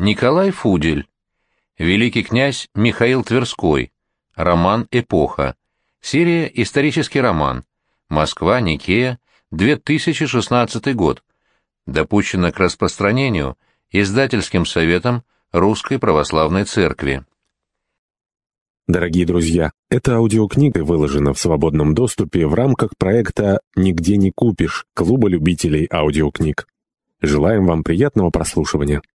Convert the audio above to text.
Николай Фудель. Великий князь Михаил Тверской. Роман «Эпоха». Серия «Исторический роман». Москва, Никея, 2016 год. Допущено к распространению Издательским советом Русской Православной Церкви. Дорогие друзья, эта аудиокнига выложена в свободном доступе в рамках проекта «Нигде не купишь» Клуба любителей аудиокниг. Желаем вам приятного прослушивания.